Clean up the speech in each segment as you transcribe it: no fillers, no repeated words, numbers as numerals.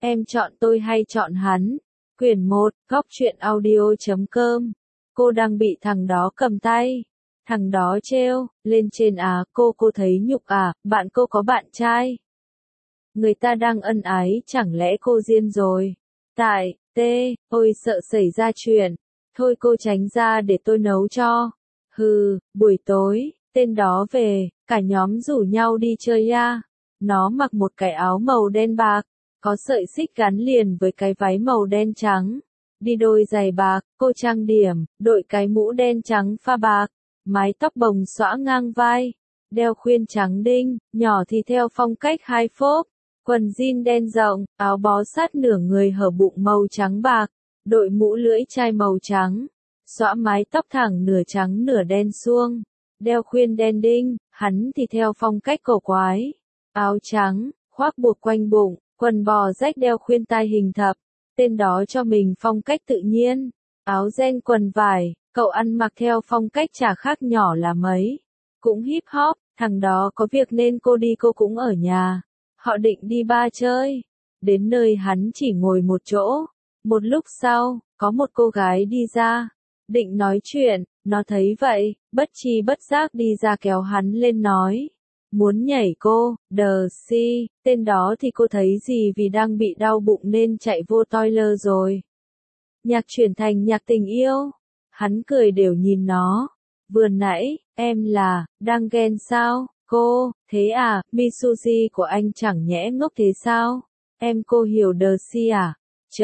Em chọn tôi hay chọn hắn? Quyển 1, góc truyện audio.com. Cô đang bị thằng đó cầm tay. Thằng đó trêu, lên trên à, cô thấy nhục à, bạn cô có bạn trai. Người ta đang ân ái, chẳng lẽ cô điên rồi? Tại, ôi sợ xảy ra chuyện. Thôi cô tránh ra để tôi nấu cho. Hừ, buổi tối, tên đó về, cả nhóm rủ nhau đi chơi ya. Nó mặc một cái áo màu đen bạc, có sợi xích gắn liền với cái váy màu đen trắng. Đi đôi giày bạc, cô trang điểm, đội cái mũ đen trắng pha bạc, mái tóc bồng xõa ngang vai, đeo khuyên trắng đinh, nhỏ thì theo phong cách hai phốp, quần jean đen rộng, áo bó sát nửa người hở bụng màu trắng bạc, đội mũ lưỡi chai màu trắng, xõa mái tóc thẳng nửa trắng nửa đen suông, đeo khuyên đen đinh, hắn thì theo phong cách cổ quái, áo trắng, khoác buộc quanh bụng, quần bò rách đeo khuyên tai hình thập, tên đó cho mình phong cách tự nhiên, áo ren quần vải, cậu ăn mặc theo phong cách chả khác nhỏ là mấy, cũng hip hop, thằng đó có việc nên cô đi cô cũng ở nhà, họ định đi bar chơi, đến nơi hắn chỉ ngồi một chỗ, một lúc sau, có một cô gái đi ra, định nói chuyện, nó thấy vậy, bất tri bất giác đi ra kéo hắn lên nói. Muốn nhảy cô, si, tên đó thì cô thấy gì vì đang bị đau bụng nên chạy vô toilet rồi. Nhạc chuyển thành nhạc tình yêu. Hắn cười đều nhìn nó. Vừa nãy, em là, đang ghen sao, cô, thế à, Mitsuji của anh chẳng nhẽ ngốc thế sao? Em cô hiểu si à?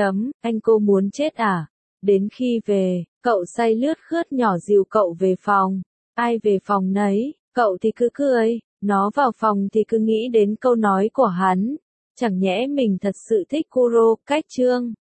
Anh cô muốn chết à? Đến khi về, cậu say lướt khướt nhỏ dìu cậu về phòng. Ai về phòng nấy, cậu thì cứ cười. Nó vào phòng thì cứ nghĩ đến câu nói của hắn. Chẳng nhẽ mình thật sự thích Kuro, cách chương.